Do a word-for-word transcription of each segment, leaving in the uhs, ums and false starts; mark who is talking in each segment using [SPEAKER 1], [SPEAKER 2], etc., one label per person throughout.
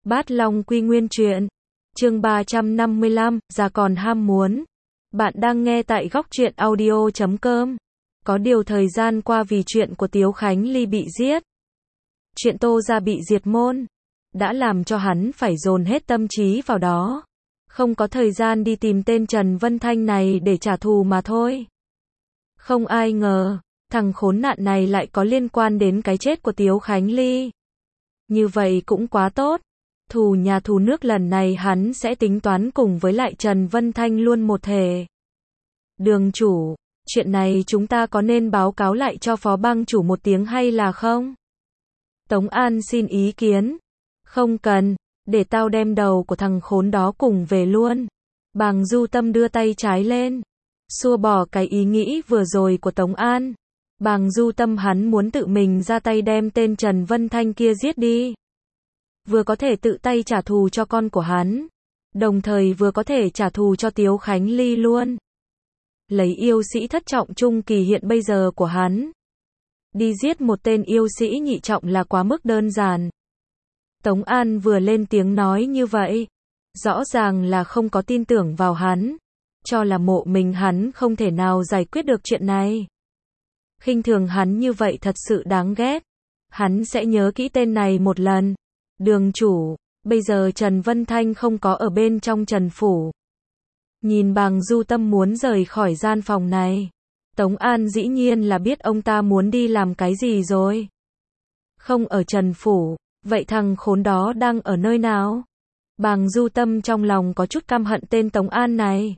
[SPEAKER 1] Bát Long Quy Nguyên truyện. Chương ba trăm năm mươi lăm, già còn ham muốn. Bạn đang nghe tại góc truyện audio chấm com. Có điều thời gian qua vì chuyện của Tiếu Khánh Ly bị giết, chuyện Tô gia bị diệt môn, đã làm cho hắn phải dồn hết tâm trí vào đó. Không có thời gian đi tìm tên Trần Vân Thanh này để trả thù mà thôi. Không ai ngờ, thằng khốn nạn này lại có liên quan đến cái chết của Tiếu Khánh Ly. Như vậy cũng quá tốt. Thù nhà thù nước lần này hắn sẽ tính toán cùng với lại Trần Vân Thanh luôn một thể. Đường chủ, chuyện này chúng ta có nên báo cáo lại cho phó bang chủ một tiếng hay là không? Tống An xin ý kiến. Không cần, để tao đem đầu của thằng khốn đó cùng về luôn. Bàng Du Tâm đưa tay trái lên, xua bỏ cái ý nghĩ vừa rồi của Tống An. Bàng Du Tâm hắn muốn tự mình ra tay đem tên Trần Vân Thanh kia giết đi. Vừa có thể tự tay trả thù cho con của hắn, đồng thời vừa có thể trả thù cho Tiếu Khánh Ly luôn. Lấy yêu sĩ thất trọng trung kỳ hiện bây giờ của hắn, đi giết một tên yêu sĩ nhị trọng là quá mức đơn giản. Tống An vừa lên tiếng nói như vậy, rõ ràng là không có tin tưởng vào hắn, cho là mộ mình hắn không thể nào giải quyết được chuyện này. Khinh thường hắn như vậy thật sự đáng ghét. Hắn sẽ nhớ kỹ tên này một lần. Đường chủ, bây giờ Trần Vân Thanh không có ở bên trong Trần Phủ. Nhìn Bàng Du Tâm muốn rời khỏi gian phòng này, Tống An dĩ nhiên là biết ông ta muốn đi làm cái gì rồi. Không ở Trần Phủ, vậy thằng khốn đó đang ở nơi nào? Bàng Du Tâm trong lòng có chút căm hận tên Tống An này.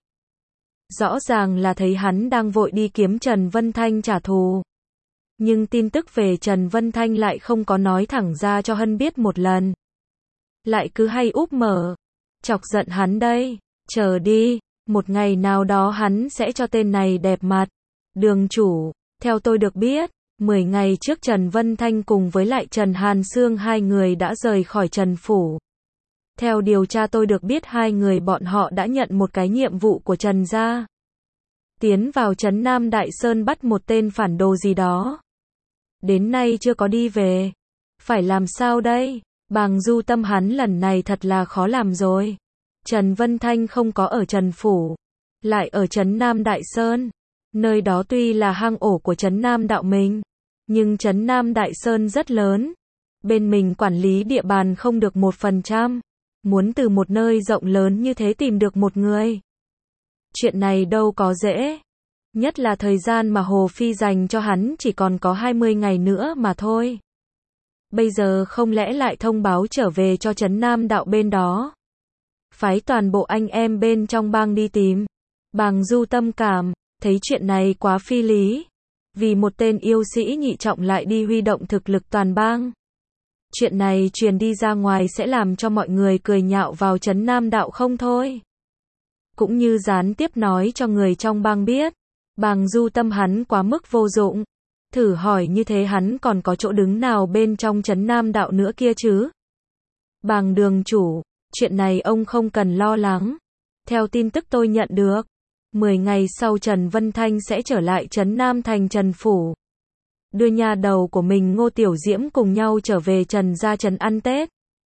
[SPEAKER 1] Rõ ràng là thấy hắn đang vội đi kiếm Trần Vân Thanh trả thù. Nhưng tin tức về Trần Vân Thanh lại không có nói thẳng ra cho Hân biết một lần. Lại cứ hay úp mở, chọc giận hắn đây. Chờ đi, một ngày nào đó hắn sẽ cho tên này đẹp mặt. Đường chủ, theo tôi được biết, mười ngày trước Trần Vân Thanh cùng với lại Trần Hàn Sương hai người đã rời khỏi Trần Phủ. Theo điều tra tôi được biết hai người bọn họ đã nhận một cái nhiệm vụ của Trần gia. Tiến vào trấn Nam Đại Sơn bắt một tên phản đồ gì đó. Đến nay chưa có đi về. Phải làm sao đây? Bàng Du Tâm hắn lần này thật là khó làm rồi. Trần Vân Thanh không có ở Trần Phủ, lại ở trấn Nam Đại Sơn. Nơi đó tuy là hang ổ của trấn Nam Đạo mình, nhưng trấn Nam Đại Sơn rất lớn. Bên mình quản lý địa bàn không được một phần trăm. Muốn từ một nơi rộng lớn như thế tìm được một người, chuyện này đâu có dễ. Nhất là thời gian mà Hồ Phi dành cho hắn chỉ còn có hai mươi ngày nữa mà thôi. Bây giờ không lẽ lại thông báo trở về cho trấn Nam Đạo bên đó, phái toàn bộ anh em bên trong bang đi tìm. Bàng Du Tâm cảm thấy chuyện này quá phi lý. Vì một tên yêu sĩ nhị trọng lại đi huy động thực lực toàn bang. Chuyện này truyền đi ra ngoài sẽ làm cho mọi người cười nhạo vào trấn Nam Đạo không thôi. Cũng như gián tiếp nói cho người trong bang biết. Bàng Du Tâm hắn quá mức vô dụng. Thử hỏi như thế hắn còn có chỗ đứng nào bên trong trấn Nam Đạo nữa kia chứ? Bàng đường chủ, chuyện này ông không cần lo lắng. Theo tin tức tôi nhận được, mười ngày sau Trần Vân Thanh sẽ trở lại trấn Nam thành Trần Phủ. Đưa nhà đầu của mình Ngô Tiểu Diễm cùng nhau trở về Trần gia trấn ăn Tết.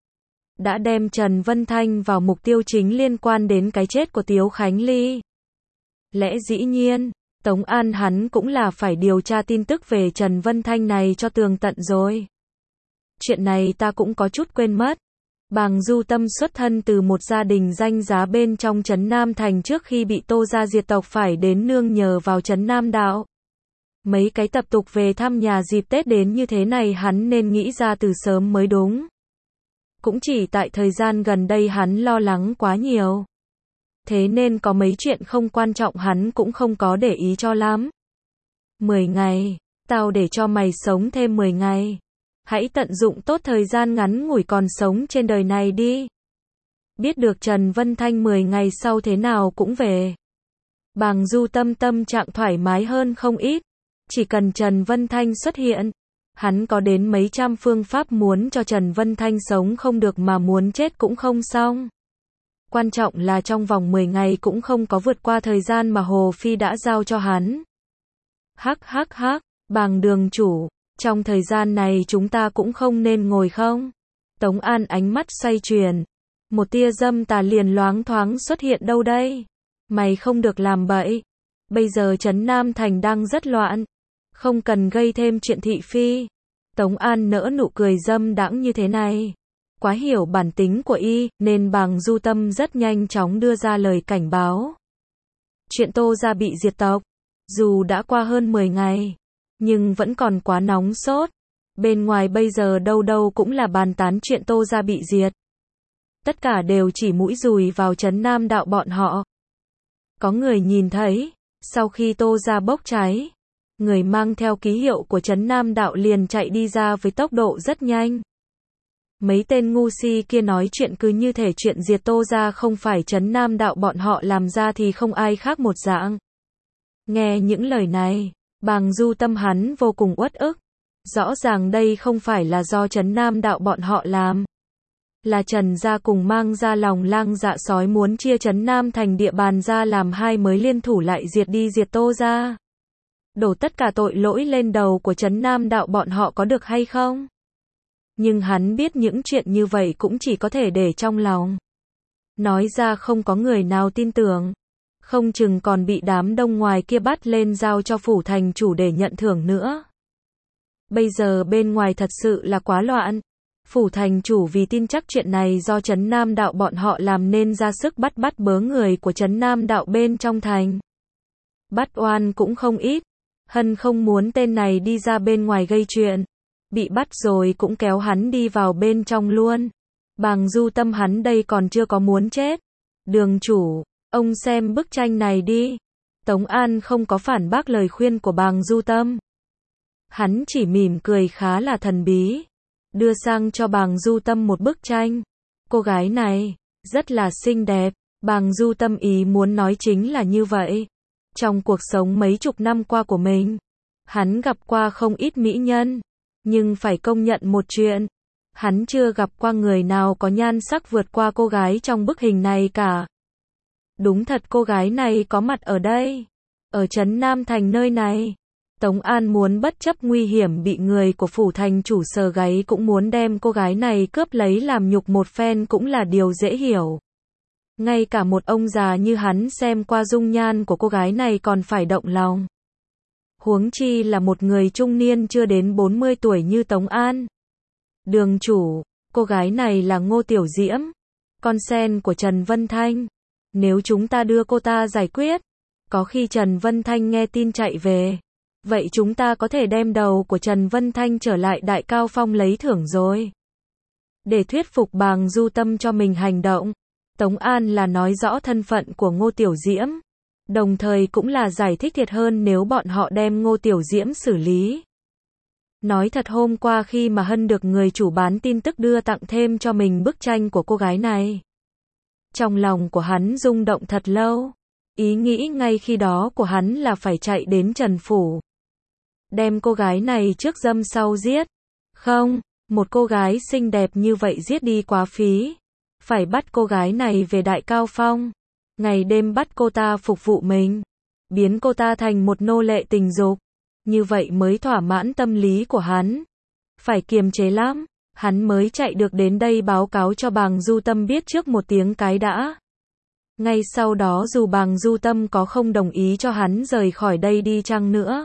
[SPEAKER 1] Đã đem Trần Vân Thanh vào mục tiêu chính liên quan đến cái chết của Tiếu Khánh Ly. Lẽ dĩ nhiên, Tống An hắn cũng là phải điều tra tin tức về Trần Vân Thanh này cho tường tận rồi. Chuyện này ta cũng có chút quên mất. Bàng Du Tâm xuất thân từ một gia đình danh giá bên trong trấn Nam thành trước khi bị Tô gia diệt tộc phải đến nương nhờ vào trấn Nam Đạo. Mấy cái tập tục về thăm nhà dịp Tết đến như thế này hắn nên nghĩ ra từ sớm mới đúng. Cũng chỉ tại thời gian gần đây hắn lo lắng quá nhiều. Thế nên có mấy chuyện không quan trọng hắn cũng không có để ý cho lắm. Mười ngày, tao để cho mày sống thêm mười ngày. Hãy tận dụng tốt thời gian ngắn ngủi còn sống trên đời này đi. Biết được Trần Vân Thanh mười ngày sau thế nào cũng về. Bàng Du Tâm tâm trạng thoải mái hơn không ít. Chỉ cần Trần Vân Thanh xuất hiện, hắn có đến mấy trăm phương pháp muốn cho Trần Vân Thanh sống không được mà muốn chết cũng không xong. Quan trọng là trong vòng mười ngày cũng không có vượt qua thời gian mà Hồ Phi đã giao cho hắn. Hắc hắc hắc, Bàng đường chủ, trong thời gian này chúng ta cũng không nên ngồi không? Tống An ánh mắt xoay chuyển. Một tia dâm tà liền loáng thoáng xuất hiện đâu đây. Mày không được làm bậy. Bây giờ trấn Nam Thành đang rất loạn. Không cần gây thêm chuyện thị phi. Tống An nỡ nụ cười dâm đãng như thế này. Quá hiểu bản tính của y, nên Bàng Du Tâm rất nhanh chóng đưa ra lời cảnh báo. Chuyện Tô gia bị diệt tộc. Dù đã qua hơn mười ngày, nhưng vẫn còn quá nóng sốt. Bên ngoài bây giờ đâu đâu cũng là bàn tán chuyện Tô gia bị diệt. Tất cả đều chỉ mũi dùi vào trấn Nam Đạo bọn họ. Có người nhìn thấy, sau khi Tô gia bốc cháy, người mang theo ký hiệu của trấn Nam Đạo liền chạy đi ra với tốc độ rất nhanh. Mấy tên ngu si kia nói chuyện cứ như thể chuyện diệt Tô gia không phải trấn Nam Đạo bọn họ làm ra thì không ai khác một dạng. Nghe những lời này, Bàng Du Tâm hắn vô cùng uất ức. Rõ ràng đây không phải là do trấn Nam Đạo bọn họ làm. Là Trần gia cùng Mang gia lòng lang dạ sói muốn chia trấn Nam Thành địa bàn ra làm hai mới liên thủ lại diệt đi diệt Tô gia. Đổ tất cả tội lỗi lên đầu của trấn Nam Đạo bọn họ có được hay không? Nhưng hắn biết những chuyện như vậy cũng chỉ có thể để trong lòng. Nói ra không có người nào tin tưởng. Không chừng còn bị đám đông ngoài kia bắt lên giao cho phủ thành chủ để nhận thưởng nữa. Bây giờ bên ngoài thật sự là quá loạn. Phủ thành chủ vì tin chắc chuyện này do trấn Nam Đạo bọn họ làm nên ra sức bắt bắt bớ người của trấn Nam Đạo bên trong thành. Bắt oan cũng không ít. Hân không muốn tên này đi ra bên ngoài gây chuyện. Bị bắt rồi cũng kéo hắn đi vào bên trong luôn. Bàng Du Tâm hắn đây còn chưa có muốn chết. Đường chủ, ông xem bức tranh này đi. Tống An không có phản bác lời khuyên của Bàng Du Tâm. Hắn chỉ mỉm cười khá là thần bí. Đưa sang cho Bàng Du Tâm một bức tranh. Cô gái này, rất là xinh đẹp. Bàng Du Tâm ý muốn nói chính là như vậy. Trong cuộc sống mấy chục năm qua của mình, hắn gặp qua không ít mỹ nhân. Nhưng phải công nhận một chuyện. Hắn chưa gặp qua người nào có nhan sắc vượt qua cô gái trong bức hình này cả. Đúng thật cô gái này có mặt ở đây. Ở trấn Nam Thành nơi này. Tống An muốn bất chấp nguy hiểm bị người của phủ thành chủ sờ gáy cũng muốn đem cô gái này cướp lấy làm nhục một phen cũng là điều dễ hiểu. Ngay cả một ông già như hắn xem qua dung nhan của cô gái này còn phải động lòng. Huống chi là một người trung niên chưa đến bốn mươi tuổi như Tống An. Đường chủ, cô gái này là Ngô Tiểu Diễm, con sen của Trần Vân Thanh. Nếu chúng ta đưa cô ta giải quyết, có khi Trần Vân Thanh nghe tin chạy về. Vậy chúng ta có thể đem đầu của Trần Vân Thanh trở lại Đại Cao Phong lấy thưởng rồi. Để thuyết phục Bàng Du Tâm cho mình hành động, Tống An là nói rõ thân phận của Ngô Tiểu Diễm. Đồng thời cũng là giải thích thiệt hơn nếu bọn họ đem Ngô Tiểu Diễm xử lý. Nói thật hôm qua khi mà Hân được người chủ bán tin tức đưa tặng thêm cho mình bức tranh của cô gái này. Trong lòng của hắn rung động thật lâu. Ý nghĩ ngay khi đó của hắn là phải chạy đến Trần Phủ. Đem cô gái này trước dâm sau giết. Không, một cô gái xinh đẹp như vậy giết đi quá phí. Phải bắt cô gái này về Đại Cao Phong. Ngày đêm bắt cô ta phục vụ mình. Biến cô ta thành một nô lệ tình dục. Như vậy mới thỏa mãn tâm lý của hắn. Phải kiềm chế lắm. Hắn mới chạy được đến đây báo cáo cho Bàng Du Tâm biết trước một tiếng cái đã. Ngay sau đó dù Bàng Du Tâm có không đồng ý cho hắn rời khỏi đây đi chăng nữa,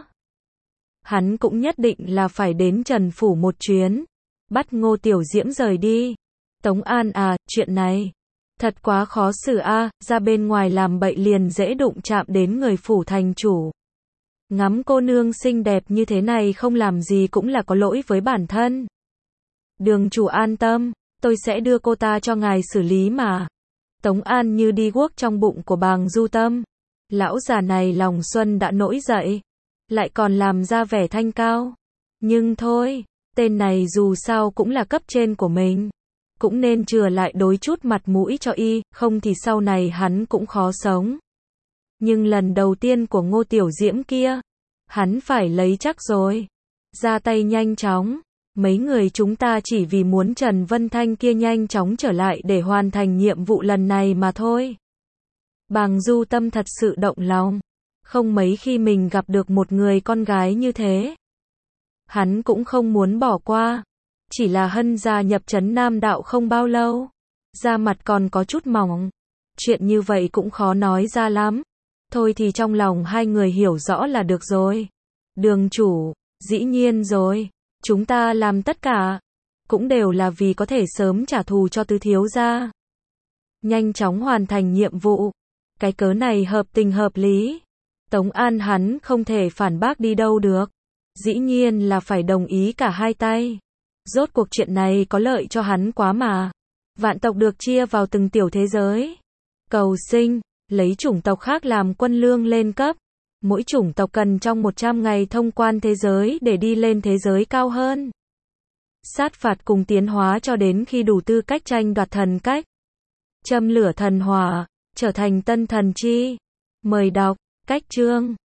[SPEAKER 1] hắn cũng nhất định là phải đến Trần Phủ một chuyến. Bắt Ngô Tiểu Diễm rời đi. Tống An à, chuyện này thật quá khó xử a, à, ra bên ngoài làm bậy liền dễ đụng chạm đến người phủ thành chủ. Ngắm cô nương xinh đẹp như thế này không làm gì cũng là có lỗi với bản thân. Đường chủ an tâm, tôi sẽ đưa cô ta cho ngài xử lý mà. Tống An như đi guốc trong bụng của Bàng Du Tâm. Lão già này lòng xuân đã nổi dậy, lại còn làm ra vẻ thanh cao. Nhưng thôi, tên này dù sao cũng là cấp trên của mình. Cũng nên chừa lại đôi chút mặt mũi cho y, không thì sau này hắn cũng khó sống. Nhưng lần đầu tiên của Ngô Tiểu Diễm kia, hắn phải lấy chắc rồi. Ra tay nhanh chóng. Mấy người chúng ta chỉ vì muốn Trần Vân Thanh kia nhanh chóng trở lại để hoàn thành nhiệm vụ lần này mà thôi. Bàng Du Tâm thật sự động lòng. Không mấy khi mình gặp được một người con gái như thế. Hắn cũng không muốn bỏ qua. Chỉ là Hân gia nhập trấn Nam đạo không bao lâu, da mặt còn có chút mỏng. Chuyện như vậy cũng khó nói ra lắm. Thôi thì trong lòng hai người hiểu rõ là được rồi. Đường chủ, dĩ nhiên rồi. Chúng ta làm tất cả, cũng đều là vì có thể sớm trả thù cho tứ thiếu gia. Nhanh chóng hoàn thành nhiệm vụ. Cái cớ này hợp tình hợp lý. Tống An hắn không thể phản bác đi đâu được. Dĩ nhiên là phải đồng ý cả hai tay. Rốt cuộc chuyện này có lợi cho hắn quá mà. Vạn tộc được chia vào từng tiểu thế giới. Cầu sinh, lấy chủng tộc khác làm quân lương lên cấp. Mỗi chủng tộc cần trong một trăm ngày thông quan thế giới để đi lên thế giới cao hơn. Sát phạt cùng tiến hóa cho đến khi đủ tư cách tranh đoạt thần cách. Châm lửa thần hỏa, trở thành tân thần chi. Mời đọc, cách chương.